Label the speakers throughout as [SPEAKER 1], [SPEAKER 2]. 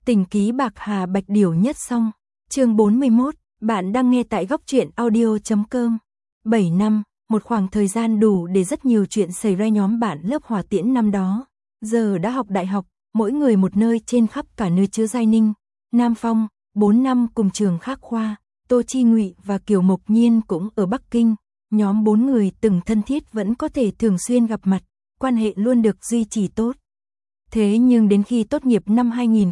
[SPEAKER 1] Tình ký bạc hà bạch điểu nhất xong. Chương 41, bạn đang nghe tại góc truyện audio.com. 7 năm, một khoảng thời gian đủ để rất nhiều chuyện xảy ra. Nhóm bạn lớp Hỏa Tiễn năm đó, giờ đã học đại học, mỗi người một nơi trên khắp cả nơi chứa Giai Ninh, Nam Phong, 4 năm cùng trường khác khoa, Tô Chi Ngụy và Kiều Mộc Nhiên cũng ở Bắc Kinh. Nhóm 4 người từng thân thiết vẫn có thể thường xuyên gặp mặt, quan hệ luôn được duy trì tốt. Thế nhưng đến khi tốt nghiệp năm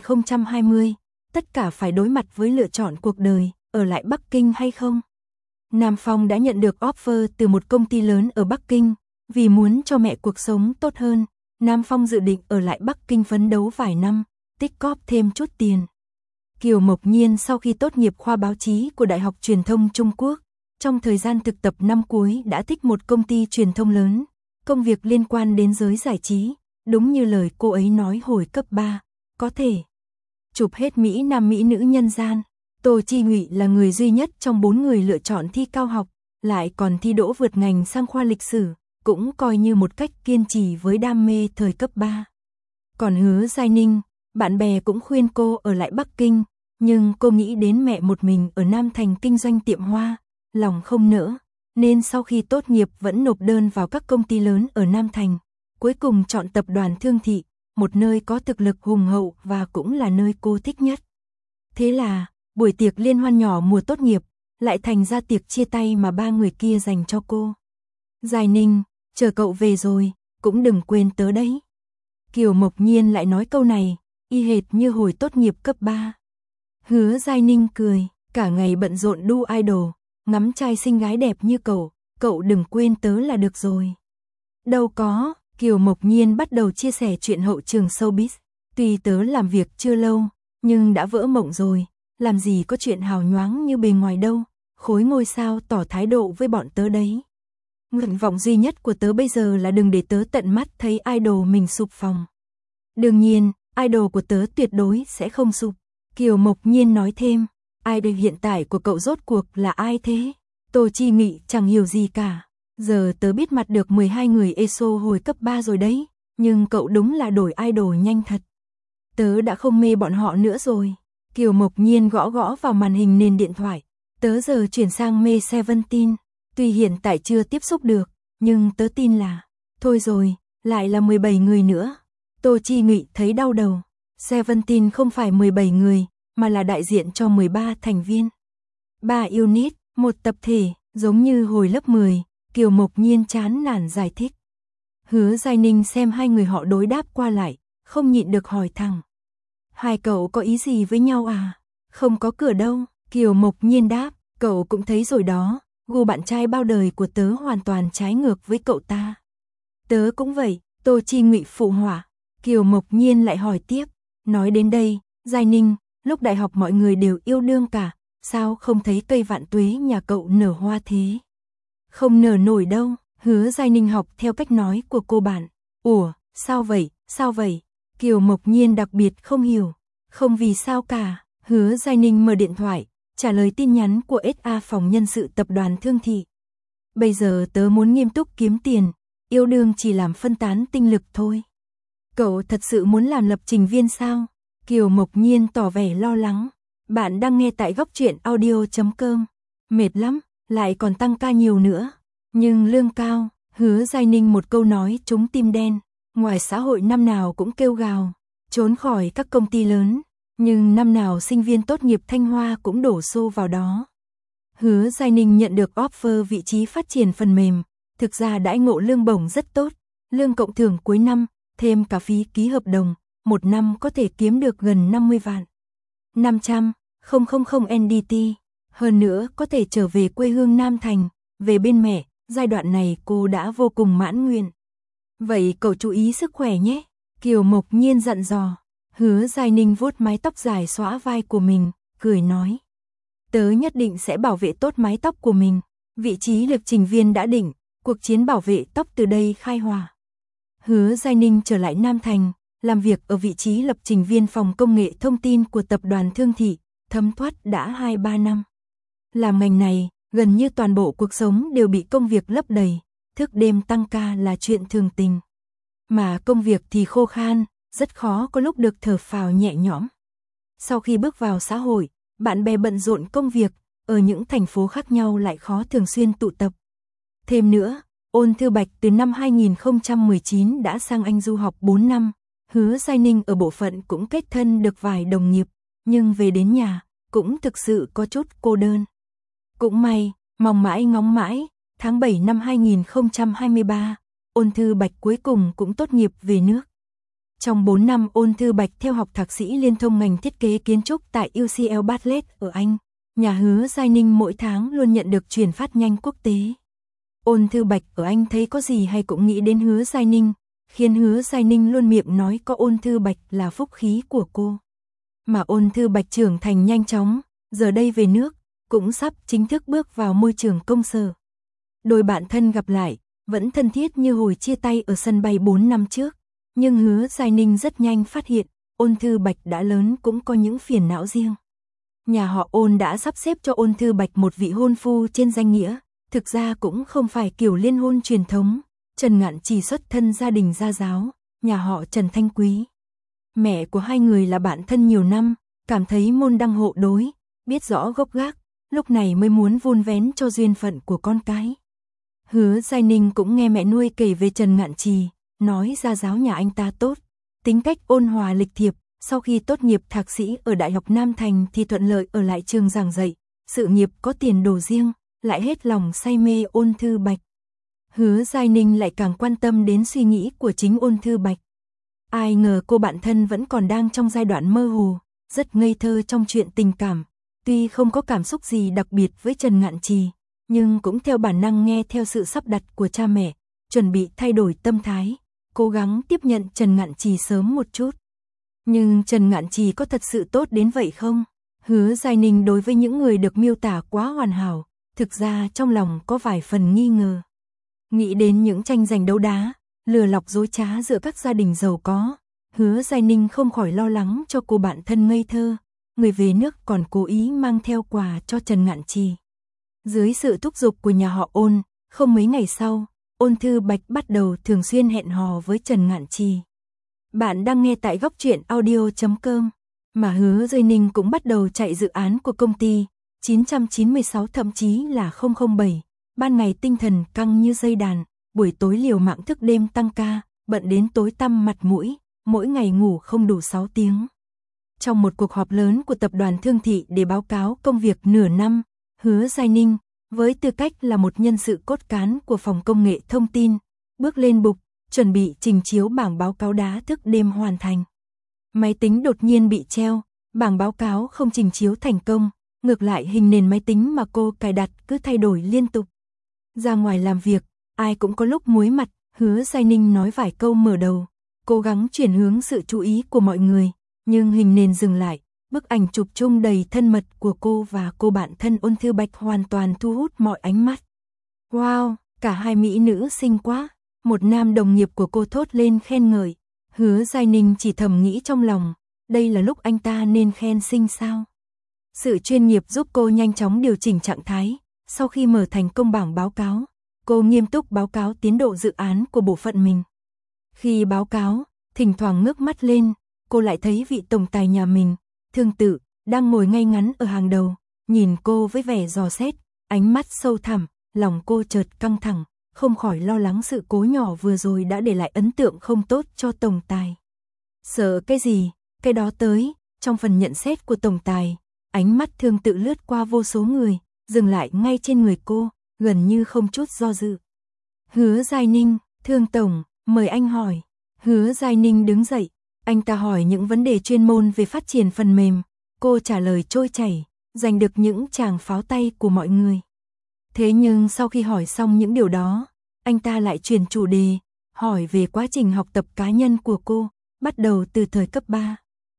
[SPEAKER 1] 2020, tất cả phải đối mặt với lựa chọn cuộc đời, ở lại Bắc Kinh hay không. Nam Phong đã nhận được offer từ một công ty lớn ở Bắc Kinh, vì muốn cho mẹ cuộc sống tốt hơn, Nam Phong dự định ở lại Bắc Kinh phấn đấu vài năm, tích cóp thêm chút tiền. Kiều Mộc Nhiên sau khi tốt nghiệp khoa báo chí của Đại học Truyền thông Trung Quốc, trong thời gian thực tập năm cuối đã thích một công ty truyền thông lớn, công việc liên quan đến giới giải trí, đúng như lời cô ấy nói hồi cấp 3, có thể chụp hết Mỹ Nam Mỹ nữ nhân gian. Tô Chi Ngụy là người duy nhất trong 4 người lựa chọn thi cao học, lại còn thi đỗ vượt ngành sang khoa lịch sử, cũng coi như một cách kiên trì với đam mê thời cấp 3. Còn Hứa Giai Ninh, bạn bè cũng khuyên cô ở lại Bắc Kinh, nhưng cô nghĩ đến mẹ một mình ở Nam Thành kinh doanh tiệm hoa, lòng không nỡ, nên sau khi tốt nghiệp vẫn nộp đơn vào các công ty lớn ở Nam Thành, cuối cùng chọn tập đoàn Thương Thị, một nơi có thực lực hùng hậu và cũng là nơi cô thích nhất. Thế là, buổi tiệc liên hoan nhỏ mùa tốt nghiệp, lại thành ra tiệc chia tay mà 3 người kia dành cho cô. Giai Ninh, chờ cậu về rồi, cũng đừng quên tớ đấy. Kiều Mộc Nhiên lại nói câu này, y hệt như hồi tốt nghiệp cấp 3. Hứa Giai Ninh cười, cả ngày bận rộn đu idol, ngắm trai xinh gái đẹp như cậu đừng quên tớ là được rồi. Đâu có, Kiều Mộc Nhiên bắt đầu chia sẻ chuyện hậu trường showbiz. Tuy tớ làm việc chưa lâu, nhưng đã vỡ mộng rồi, làm gì có chuyện hào nhoáng như bề ngoài đâu, khối ngôi sao tỏ thái độ với bọn tớ đấy. Nguyện vọng duy nhất của tớ bây giờ là đừng để tớ tận mắt thấy idol mình sụp phòng. Đương nhiên, idol của tớ tuyệt đối sẽ không sụp. Kiều Mộc Nhiên nói thêm, idol hiện tại của cậu rốt cuộc là ai thế? Tô Chi Ngụy chẳng hiểu gì cả. Giờ tớ biết mặt được 12 người ESO hồi cấp 3 rồi đấy, nhưng cậu đúng là đổi idol nhanh thật. Tớ đã không mê bọn họ nữa rồi. Kiều Mộc Nhiên gõ gõ vào màn hình nền điện thoại. Tớ giờ chuyển sang mê Seventeen, tuy hiện tại chưa tiếp xúc được, nhưng tớ tin là... Thôi rồi, lại là 17 người nữa. Tô Chi Ngụy thấy đau đầu. Seventeen không phải 17 người, mà là đại diện cho 13 thành viên. 3 unit, một tập thể, giống như hồi lớp 10, Kiều Mộc Nhiên chán nản giải thích. Hứa Giai Ninh xem hai người họ đối đáp qua lại, không nhịn được hỏi thẳng. Hai cậu có ý gì với nhau à? Không có cửa đâu, Kiều Mộc Nhiên đáp, cậu cũng thấy rồi đó, gu bạn trai bao đời của tớ hoàn toàn trái ngược với cậu ta. Tớ cũng vậy, Tô Chi Ngụy phụ họa. Kiều Mộc Nhiên lại hỏi tiếp, nói đến đây, Giai Ninh, lúc đại học mọi người đều yêu đương cả, sao không thấy cây vạn tuế nhà cậu nở hoa thế? Không nở nổi đâu, Hứa Giai Ninh học theo cách nói của cô bạn. Ủa, sao vậy? Kiều Mộc Nhiên đặc biệt không hiểu. Không vì sao cả, Hứa Giai Ninh mở điện thoại, trả lời tin nhắn của SA phòng nhân sự tập đoàn Thương Thị. Bây giờ tớ muốn nghiêm túc kiếm tiền, yêu đương chỉ làm phân tán tinh lực thôi. Cậu thật sự muốn làm lập trình viên sao? Kiều Mộc Nhiên tỏ vẻ lo lắng. Bạn đang nghe tại góc truyện audio.com. Mệt lắm, lại còn tăng ca nhiều nữa. Nhưng lương cao, Hứa Giai Ninh một câu nói trúng tim đen. Ngoài xã hội năm nào cũng kêu gào, trốn khỏi các công ty lớn, nhưng năm nào sinh viên tốt nghiệp Thanh Hoa cũng đổ xô vào đó. Hứa Giai Ninh nhận được offer vị trí phát triển phần mềm, thực ra đãi ngộ lương bổng rất tốt, lương cộng thưởng cuối năm, thêm cả phí ký hợp đồng, một năm có thể kiếm được gần 50 vạn. 500.000 NDT, hơn nữa có thể trở về quê hương Nam Thành, về bên mẹ, giai đoạn này cô đã vô cùng mãn nguyện. Vậy cậu chú ý sức khỏe nhé, Kiều Mộc Nhiên dặn dò. Hứa Giai Ninh vuốt mái tóc dài xõa vai của mình, cười nói. Tớ nhất định sẽ bảo vệ tốt mái tóc của mình, vị trí lập trình viên đã định, cuộc chiến bảo vệ tóc từ đây khai hỏa. Hứa Giai Ninh trở lại Nam Thành, làm việc ở vị trí lập trình viên phòng công nghệ thông tin của tập đoàn Thương Thị, thấm thoát đã 2-3 năm. Làm ngành này, gần như toàn bộ cuộc sống đều bị công việc lấp đầy, thức đêm tăng ca là chuyện thường tình. Mà công việc thì khô khan, rất khó có lúc được thở phào nhẹ nhõm. Sau khi bước vào xã hội, bạn bè bận rộn công việc, ở những thành phố khác nhau lại khó thường xuyên tụ tập. Thêm nữa, Ôn Thư Bạch từ năm 2019 đã sang Anh du học 4 năm, Hứa Giai Ninh ở bộ phận cũng kết thân được vài đồng nghiệp, nhưng về đến nhà, cũng thực sự có chút cô đơn. Cũng may, mong mãi ngóng mãi, tháng 7 năm 2023, Ôn Thư Bạch cuối cùng cũng tốt nghiệp về nước. Trong 4 năm Ôn Thư Bạch theo học thạc sĩ liên thông ngành thiết kế kiến trúc tại UCL Bartlett ở Anh, nhà Hứa Giai Ninh mỗi tháng luôn nhận được chuyển phát nhanh quốc tế. Ôn Thư Bạch ở Anh thấy có gì hay cũng nghĩ đến Hứa Giai Ninh, khiến Hứa Giai Ninh luôn miệng nói có Ôn Thư Bạch là phúc khí của cô. Mà Ôn Thư Bạch trưởng thành nhanh chóng, giờ đây về nước, cũng sắp chính thức bước vào môi trường công sở. Đôi bạn thân gặp lại, vẫn thân thiết như hồi chia tay ở sân bay 4 năm trước. Nhưng Hứa Giai Ninh rất nhanh phát hiện, Ôn Thư Bạch đã lớn cũng có những phiền não riêng. Nhà họ Ôn đã sắp xếp cho Ôn Thư Bạch một vị hôn phu trên danh nghĩa, thực ra cũng không phải kiểu liên hôn truyền thống. Trần Ngạn Trì xuất thân gia đình gia giáo, nhà họ Trần Thanh Quý. Mẹ của hai người là bạn thân nhiều năm, cảm thấy môn đăng hộ đối, biết rõ gốc gác, lúc này mới muốn vun vén cho duyên phận của con cái. Hứa Giai Ninh cũng nghe mẹ nuôi kể về Trần Ngạn Trì, nói gia giáo nhà anh ta tốt, tính cách ôn hòa lịch thiệp, sau khi tốt nghiệp thạc sĩ ở Đại học Nam Thành thì thuận lợi ở lại trường giảng dạy, sự nghiệp có tiền đồ riêng, lại hết lòng say mê Ôn Thư Bạch. Hứa Giai Ninh lại càng quan tâm đến suy nghĩ của chính Ôn Thư Bạch. Ai ngờ cô bạn thân vẫn còn đang trong giai đoạn mơ hồ, rất ngây thơ trong chuyện tình cảm, tuy không có cảm xúc gì đặc biệt với Trần Ngạn Trì, nhưng cũng theo bản năng nghe theo sự sắp đặt của cha mẹ, chuẩn bị thay đổi tâm thái, cố gắng tiếp nhận Trần Ngạn Trì sớm một chút. Nhưng Trần Ngạn Trì có thật sự tốt đến vậy không? Hứa Giai Ninh đối với những người được miêu tả quá hoàn hảo, thực ra trong lòng có vài phần nghi ngờ. Nghĩ đến những tranh giành đấu đá, lừa lọc dối trá giữa các gia đình giàu có, Hứa Giai Ninh không khỏi lo lắng cho cô bạn thân ngây thơ, người về nước còn cố ý mang theo quà cho Trần Ngạn Trì. Dưới sự thúc giục của nhà họ Ôn, không mấy ngày sau, Ôn Thư Bạch bắt đầu thường xuyên hẹn hò với Trần Ngạn Trì. Bạn đang nghe tại góc truyện audio.com, mà Hứa Giai Ninh cũng bắt đầu chạy dự án của công ty 996 thậm chí là 007, ban ngày tinh thần căng như dây đàn, buổi tối liều mạng thức đêm tăng ca, bận đến tối tăm mặt mũi, mỗi ngày ngủ không đủ 6 tiếng. Trong một cuộc họp lớn của tập đoàn Thương Thị để báo cáo công việc nửa năm, Hứa Giai Ninh, với tư cách là một nhân sự cốt cán của phòng công nghệ thông tin, bước lên bục, chuẩn bị trình chiếu bảng báo cáo đá thức đêm hoàn thành. Máy tính đột nhiên bị treo, bảng báo cáo không trình chiếu thành công, ngược lại hình nền máy tính mà cô cài đặt cứ thay đổi liên tục. Ra ngoài làm việc, ai cũng có lúc muối mặt, Hứa Giai Ninh nói vài câu mở đầu, cố gắng chuyển hướng sự chú ý của mọi người, nhưng hình nền dừng lại, bức ảnh chụp chung đầy thân mật của cô và cô bạn thân Ôn Thư Bạch hoàn toàn thu hút mọi ánh mắt. Wow, cả hai mỹ nữ xinh quá, một nam đồng nghiệp của cô thốt lên khen ngợi. Hứa Giai Ninh chỉ thầm nghĩ trong lòng, đây là lúc anh ta nên khen xinh sao. Sự chuyên nghiệp giúp cô nhanh chóng điều chỉnh trạng thái, sau khi mở thành công bảng báo cáo, cô nghiêm túc báo cáo tiến độ dự án của bộ phận mình. Khi báo cáo, thỉnh thoảng ngước mắt lên, cô lại thấy vị tổng tài nhà mình, Thương Tự, đang ngồi ngay ngắn ở hàng đầu, nhìn cô với vẻ dò xét, ánh mắt sâu thẳm, lòng cô chợt căng thẳng, không khỏi lo lắng sự cố nhỏ vừa rồi đã để lại ấn tượng không tốt cho tổng tài. Sợ cái gì, cái đó tới, trong phần nhận xét của tổng tài, ánh mắt Thương Tự lướt qua vô số người, dừng lại ngay trên người cô, gần như không chút do dự. Hứa Giai Ninh, Thương tổng, mời anh hỏi. Hứa Giai Ninh đứng dậy, anh ta hỏi những vấn đề chuyên môn về phát triển phần mềm, cô trả lời trôi chảy, giành được những tràng pháo tay của mọi người. Thế nhưng sau khi hỏi xong những điều đó, anh ta lại chuyển chủ đề, hỏi về quá trình học tập cá nhân của cô, bắt đầu từ thời cấp 3.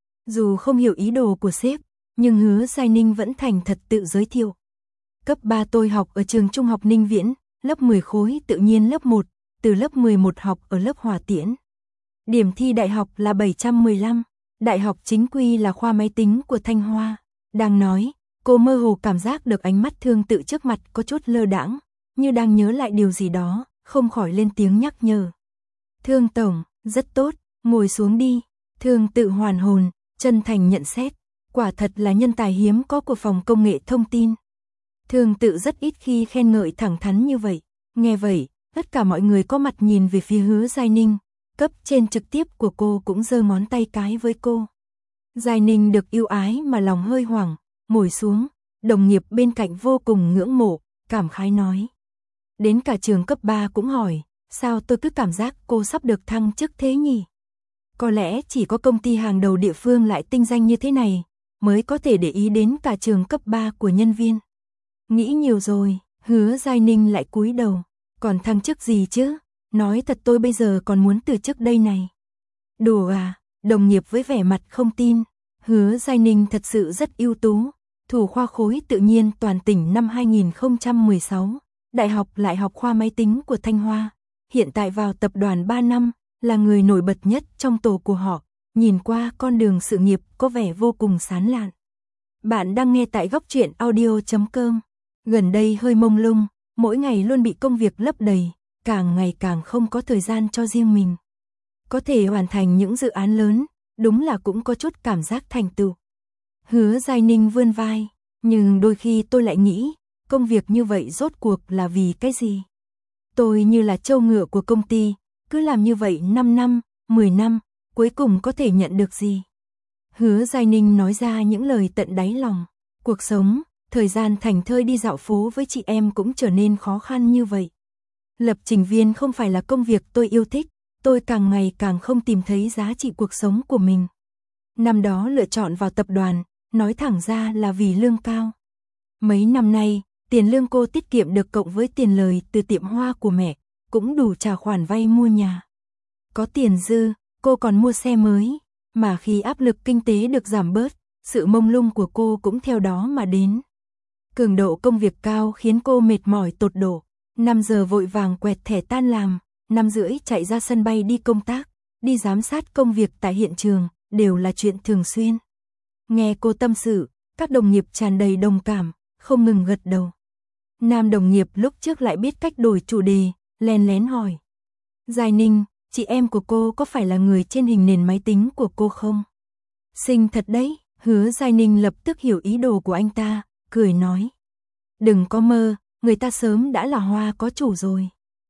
[SPEAKER 1] Dù không hiểu ý đồ của sếp, nhưng Hứa Giai Ninh vẫn thành thật tự giới thiệu. Cấp 3 tôi học ở trường trung học Ninh Viễn, lớp 10 khối tự nhiên lớp 1, từ lớp 11 học ở lớp Hỏa Tiễn. Điểm thi đại học là 715, đại học chính quy là khoa máy tính của Thanh Hoa. Đang nói, cô mơ hồ cảm giác được ánh mắt Thương Tự trước mặt có chút lơ đãng, như đang nhớ lại điều gì đó, không khỏi lên tiếng nhắc nhở. Thương tổng, rất tốt, ngồi xuống đi. Thương Tự hoàn hồn, chân thành nhận xét. Quả thật là nhân tài hiếm có của phòng công nghệ thông tin. Thường tự rất ít khi khen ngợi thẳng thắn như vậy. Nghe vậy, tất cả mọi người có mặt nhìn về phía Hứa Giai Ninh. Cấp trên trực tiếp của cô cũng giơ ngón tay cái với cô. Giai Ninh được yêu ái mà lòng hơi hoảng, ngồi xuống, đồng nghiệp bên cạnh vô cùng ngưỡng mộ, cảm khái nói. Đến cả trường cấp 3 cũng hỏi, sao tôi cứ cảm giác cô sắp được thăng chức thế nhỉ? Có lẽ chỉ có công ty hàng đầu địa phương lại tinh danh như thế này, mới có thể để ý đến cả trường cấp 3 của nhân viên. Nghĩ nhiều rồi, Hứa Giai Ninh lại cúi đầu, còn thăng chức gì chứ? Nói thật tôi bây giờ còn muốn từ chức đây này. Đùa à, đồng nghiệp với vẻ mặt không tin. Hứa Giai Ninh thật sự rất ưu tú, thủ khoa khối tự nhiên toàn tỉnh năm 2016, đại học lại học khoa máy tính của Thanh Hoa, hiện tại vào tập đoàn 3 năm, là người nổi bật nhất trong tổ của họ, nhìn qua con đường sự nghiệp có vẻ vô cùng sáng lạn. Bạn đang nghe tại góc truyện audio.com. Gần đây hơi mông lung, mỗi ngày luôn bị công việc lấp đầy, càng ngày càng không có thời gian cho riêng mình. Có thể hoàn thành những dự án lớn, đúng là cũng có chút cảm giác thành tựu. Hứa Giai Ninh vươn vai, nhưng đôi khi tôi lại nghĩ, công việc như vậy rốt cuộc là vì cái gì? Tôi như là trâu ngựa của công ty, cứ làm như vậy 5 năm, 10 năm, cuối cùng có thể nhận được gì? Hứa Giai Ninh nói ra những lời tận đáy lòng. Cuộc sống, thời gian thảnh thơi đi dạo phố với chị em cũng trở nên khó khăn như vậy. Lập trình viên không phải là công việc tôi yêu thích, tôi càng ngày càng không tìm thấy giá trị cuộc sống của mình. Năm đó lựa chọn vào tập đoàn, nói thẳng ra là vì lương cao. Mấy năm nay, tiền lương cô tiết kiệm được cộng với tiền lời từ tiệm hoa của mẹ, cũng đủ trả khoản vay mua nhà. Có tiền dư, cô còn mua xe mới, mà khi áp lực kinh tế được giảm bớt, sự mông lung của cô cũng theo đó mà đến. Cường độ công việc cao khiến cô mệt mỏi tột độ, 5 giờ vội vàng quẹt thẻ tan làm, 5 rưỡi chạy ra sân bay đi công tác, đi giám sát công việc tại hiện trường, đều là chuyện thường xuyên. Nghe cô tâm sự, các đồng nghiệp tràn đầy đồng cảm, không ngừng gật đầu. Nam đồng nghiệp lúc trước lại biết cách đổi chủ đề, lén lén hỏi. Giai Ninh, chị em của cô có phải là người trên hình nền máy tính của cô không? Xinh thật đấy, Hứa Giai Ninh lập tức hiểu ý đồ của anh ta, cười nói. Đừng có mơ, người ta sớm đã là hoa có chủ rồi.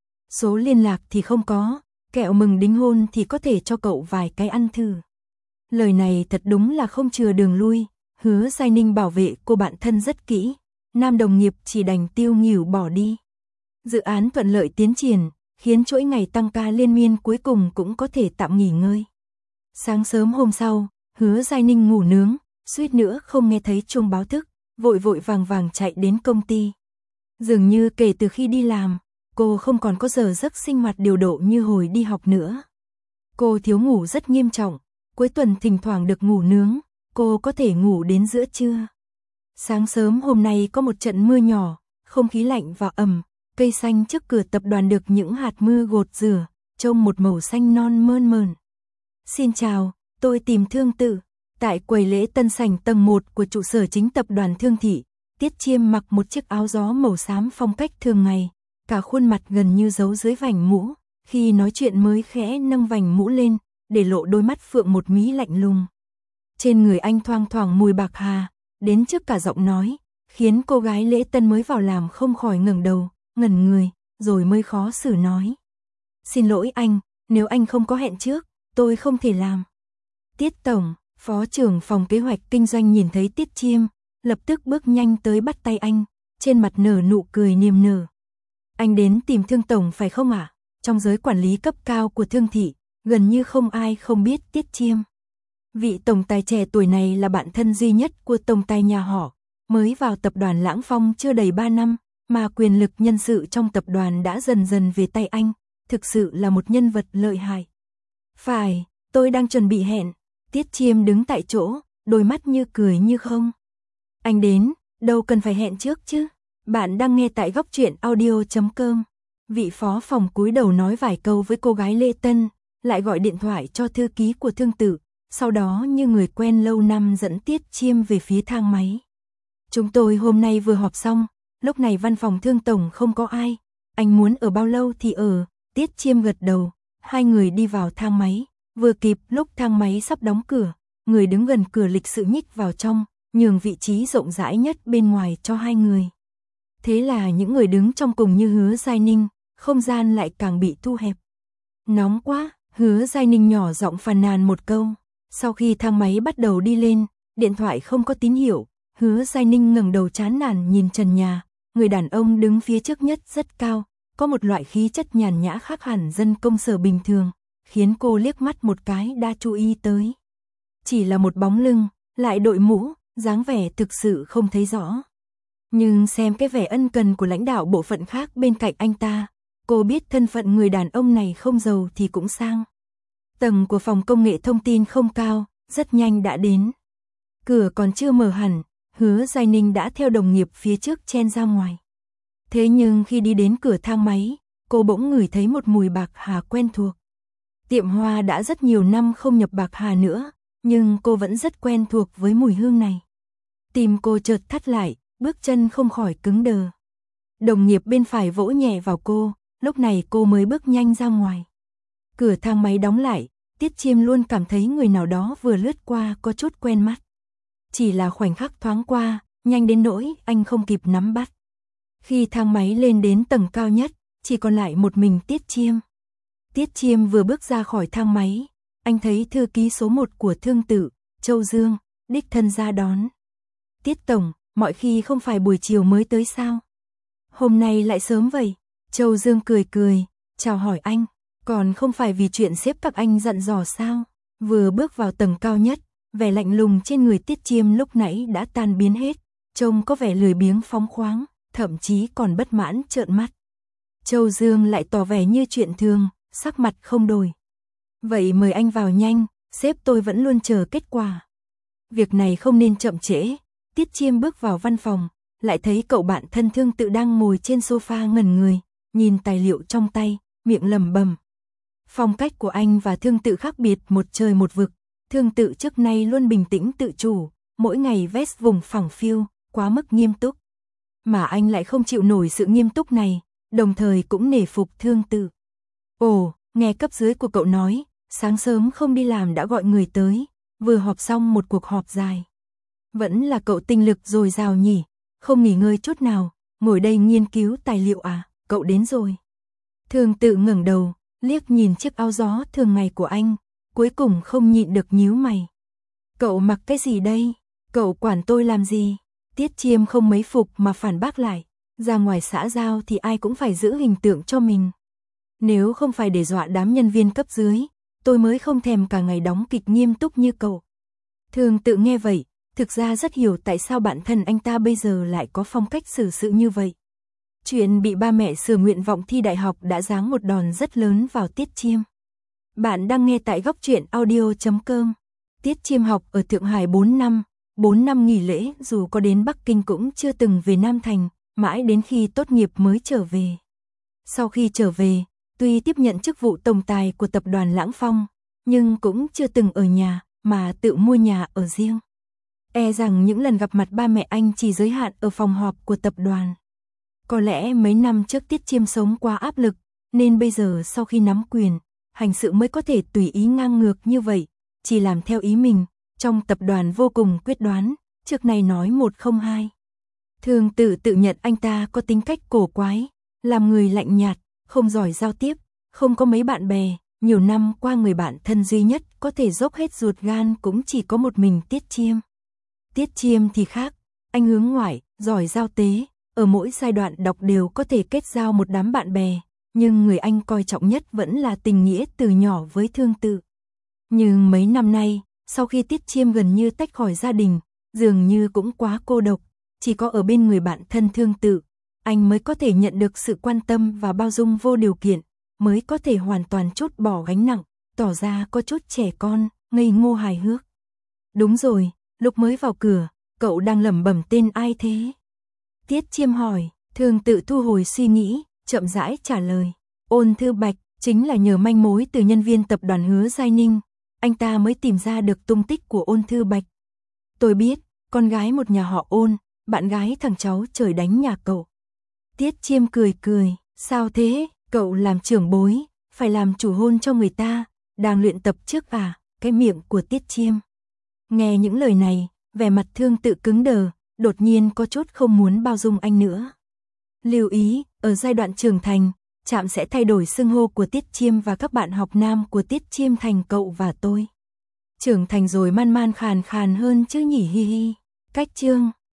[SPEAKER 1] Số liên lạc thì không có, kẹo mừng đính hôn thì có thể cho cậu vài cái ăn thử. Lời này thật đúng là không chừa đường lui, Hứa Giai Ninh bảo vệ cô bạn thân rất kỹ, nam đồng nghiệp chỉ đành tiêu nghỉu bỏ đi. Dự án thuận lợi tiến triển, khiến chuỗi ngày tăng ca liên miên cuối cùng cũng có thể tạm nghỉ ngơi. Sáng sớm hôm sau, Hứa Giai Ninh ngủ nướng, suýt nữa không nghe thấy chuông báo thức, vội vội vàng vàng chạy đến công ty. Dường như kể từ khi đi làm, cô không còn có giờ giấc sinh hoạt điều độ như hồi đi học nữa. Cô thiếu ngủ rất nghiêm trọng, cuối tuần thỉnh thoảng được ngủ nướng, cô có thể ngủ đến giữa trưa. Sáng sớm hôm nay có một trận mưa nhỏ, không khí lạnh và ẩm, cây xanh trước cửa tập đoàn được những hạt mưa gột rửa, trông một màu xanh non mơn mởn. Xin chào, tôi tìm Thương Tử. Tại quầy lễ tân sảnh tầng 1 của trụ sở chính tập đoàn Thương Thị, Tiết Chiêm mặc một chiếc áo gió màu xám phong cách thường ngày, cả khuôn mặt gần như giấu dưới vành mũ, khi nói chuyện mới khẽ nâng vành mũ lên, để lộ đôi mắt phượng một mí lạnh lùng. Trên người anh thoang thoảng mùi bạc hà, đến trước cả giọng nói, khiến cô gái lễ tân mới vào làm không khỏi ngẩng đầu, ngẩn người, rồi mới khó xử nói. Xin lỗi anh, nếu anh không có hẹn trước, tôi không thể làm. Tiết Tổng, Phó trưởng phòng kế hoạch kinh doanh nhìn thấy Tiết Chiêm, lập tức bước nhanh tới bắt tay anh, trên mặt nở nụ cười niềm nở. Anh đến tìm Thương Tổng phải không ạ? Trong giới quản lý cấp cao của Thương Thị, gần như không ai không biết Tiết Chiêm. Vị tổng tài trẻ tuổi này là bạn thân duy nhất của tổng tài nhà họ, mới vào tập đoàn Lãng Phong chưa đầy 3 năm, mà quyền lực nhân sự trong tập đoàn đã dần dần về tay anh, thực sự là một nhân vật lợi hại. Phải, tôi đang chuẩn bị hẹn. Tiết Chiêm đứng tại chỗ, đôi mắt như cười như không. Anh đến, đâu cần phải hẹn trước chứ. Bạn đang nghe tại góc truyện audio.com. Vị phó phòng cúi đầu nói vài câu với cô gái lễ tân, lại gọi điện thoại cho thư ký của Thương Tử, sau đó như người quen lâu năm dẫn Tiết Chiêm về phía thang máy. Chúng tôi hôm nay vừa họp xong, lúc này văn phòng Thương Tổng không có ai, anh muốn ở bao lâu thì ở. Tiết Chiêm gật đầu, hai người đi vào thang máy, vừa kịp lúc thang máy sắp đóng cửa, người đứng gần cửa lịch sự nhích vào trong, nhường vị trí rộng rãi nhất bên ngoài cho hai người. Thế là những người đứng trong cùng như Hứa Giai Ninh, không gian lại càng bị thu hẹp. Nóng quá, Hứa Giai Ninh nhỏ giọng phàn nàn một câu. Sau khi thang máy bắt đầu đi lên, điện thoại không có tín hiệu, Hứa Giai Ninh ngẩng đầu chán nản nhìn trần nhà, người đàn ông đứng phía trước nhất rất cao, có một loại khí chất nhàn nhã khác hẳn dân công sở bình thường, khiến cô liếc mắt một cái đã chú ý tới. Chỉ là một bóng lưng, lại đội mũ, dáng vẻ thực sự không thấy rõ. Nhưng xem cái vẻ ân cần của lãnh đạo bộ phận khác bên cạnh anh ta, cô biết thân phận người đàn ông này không giàu thì cũng sang. Tầng của phòng công nghệ thông tin không cao, rất nhanh đã đến. Cửa còn chưa mở hẳn, Hứa Giai Ninh đã theo đồng nghiệp phía trước chen ra ngoài. Thế nhưng khi đi đến cửa thang máy, cô bỗng ngửi thấy một mùi bạc hà quen thuộc. Tiệm hoa đã rất nhiều năm không nhập bạc hà nữa, nhưng cô vẫn rất quen thuộc với mùi hương này. Tim cô chợt thắt lại, bước chân không khỏi cứng đờ. Đồng nghiệp bên phải vỗ nhẹ vào cô, lúc này cô mới bước nhanh ra ngoài. Cửa thang máy đóng lại, Tiết Chiêm luôn cảm thấy người nào đó vừa lướt qua có chút quen mắt. Chỉ là khoảnh khắc thoáng qua, nhanh đến nỗi anh không kịp nắm bắt. Khi thang máy lên đến tầng cao nhất, chỉ còn lại một mình Tiết Chiêm. Tiết Chiêm vừa bước ra khỏi thang máy, anh thấy thư ký số 1 của Thương Tự, Châu Dương, đích thân ra đón. Tiết Tổng, mọi khi không phải buổi chiều mới tới sao? Hôm nay lại sớm vậy? Châu Dương cười cười, chào hỏi anh, còn không phải vì chuyện sếp các anh dặn dò sao? Vừa bước vào tầng cao nhất, vẻ lạnh lùng trên người Tiết Chiêm lúc nãy đã tan biến hết, trông có vẻ lười biếng phóng khoáng, thậm chí còn bất mãn trợn mắt. Châu Dương lại tỏ vẻ như chuyện thường, sắc mặt không đổi. Vậy mời anh vào nhanh, sếp tôi vẫn luôn chờ kết quả. Việc này không nên chậm trễ. Tiết Chiêm bước vào văn phòng, lại thấy cậu bạn thân Thương Tự đang ngồi trên sofa ngẩn người, nhìn tài liệu trong tay, miệng lẩm bẩm. Phong cách của anh và Thương Tự khác biệt một trời một vực. Thương Tự trước nay luôn bình tĩnh tự chủ, mỗi ngày vest vùng phẳng phiu, quá mức nghiêm túc. Mà anh lại không chịu nổi sự nghiêm túc này, đồng thời cũng nể phục Thương Tự. Ồ, nghe cấp dưới của cậu nói, sáng sớm không đi làm đã gọi người tới, vừa họp xong một cuộc họp dài. Vẫn là cậu tinh lực dồi dào nhỉ, không nghỉ ngơi chút nào, ngồi đây nghiên cứu tài liệu à, cậu đến rồi. Thương Tự ngẩng đầu, liếc nhìn chiếc áo gió thường ngày của anh, cuối cùng không nhịn được nhíu mày. Cậu mặc cái gì đây? Cậu quản tôi làm gì? Tiết Chiêm không mấy phục mà phản bác lại, ra ngoài xã giao thì ai cũng phải giữ hình tượng cho mình. Nếu không phải để dọa đám nhân viên cấp dưới, tôi mới không thèm cả ngày đóng kịch nghiêm túc như cậu. Thương Tự nghe vậy, thực ra rất hiểu tại sao bản thân anh ta bây giờ lại có phong cách xử sự như vậy. Chuyện bị ba mẹ sửa nguyện vọng thi đại học đã giáng một đòn rất lớn vào Tiết Chiêm. Bạn đang nghe tại góc truyện audio.com. Tiết Chiêm học ở Thượng Hải 4 năm nghỉ lễ, dù có đến Bắc Kinh cũng chưa từng về Nam Thành, mãi đến khi tốt nghiệp mới trở về. Sau khi trở về, tuy tiếp nhận chức vụ tổng tài của tập đoàn Lãng Phong, nhưng cũng chưa từng ở nhà, mà tự mua nhà ở riêng. E rằng những lần gặp mặt ba mẹ anh chỉ giới hạn ở phòng họp của tập đoàn. Có lẽ mấy năm trước Tiết Chiêm sống quá áp lực, nên bây giờ sau khi nắm quyền, hành sự mới có thể tùy ý ngang ngược như vậy, chỉ làm theo ý mình, trong tập đoàn vô cùng quyết đoán, trước này nói một không hai. Thương Tự tự nhận anh ta có tính cách cổ quái, làm người lạnh nhạt, không giỏi giao tiếp, không có mấy bạn bè, nhiều năm qua người bạn thân duy nhất có thể dốc hết ruột gan cũng chỉ có một mình Tiết Chiêm. Tiết Chiêm thì khác, anh hướng ngoại, giỏi giao tế, ở mỗi giai đoạn đọc đều có thể kết giao một đám bạn bè, nhưng người anh coi trọng nhất vẫn là tình nghĩa từ nhỏ với Thương Tự. Nhưng mấy năm nay, sau khi Tiết Chiêm gần như tách khỏi gia đình, dường như cũng quá cô độc, chỉ có ở bên người bạn thân Thương Tự, anh mới có thể nhận được sự quan tâm và bao dung vô điều kiện, mới có thể hoàn toàn trút bỏ gánh nặng, tỏ ra có chút trẻ con, ngây ngô hài hước. Đúng rồi, lúc mới vào cửa, cậu đang lẩm bẩm tên ai thế? Tiết Chiêm hỏi, Thương Tự thu hồi suy nghĩ, chậm rãi trả lời. Ôn Thư Bạch, chính là nhờ manh mối từ nhân viên tập đoàn Hứa Giai Ninh, anh ta mới tìm ra được tung tích của Ôn Thư Bạch. Tôi biết, con gái một nhà họ Ôn, bạn gái thằng cháu trời đánh nhà cậu. Tiết Chiêm cười cười, sao thế, cậu làm trưởng bối, phải làm chủ hôn cho người ta, đang luyện tập trước à, cái miệng của Tiết Chiêm. Nghe những lời này, vẻ mặt Thương Tự cứng đờ, đột nhiên có chút không muốn bao dung anh nữa. Lưu ý, ở giai đoạn trưởng thành, Trạm sẽ thay đổi xưng hô của Tiết Chiêm và các bạn học nam của Tiết Chiêm thành cậu và tôi. Trưởng thành rồi man man khàn khàn hơn chứ nhỉ hi hi. Cách chương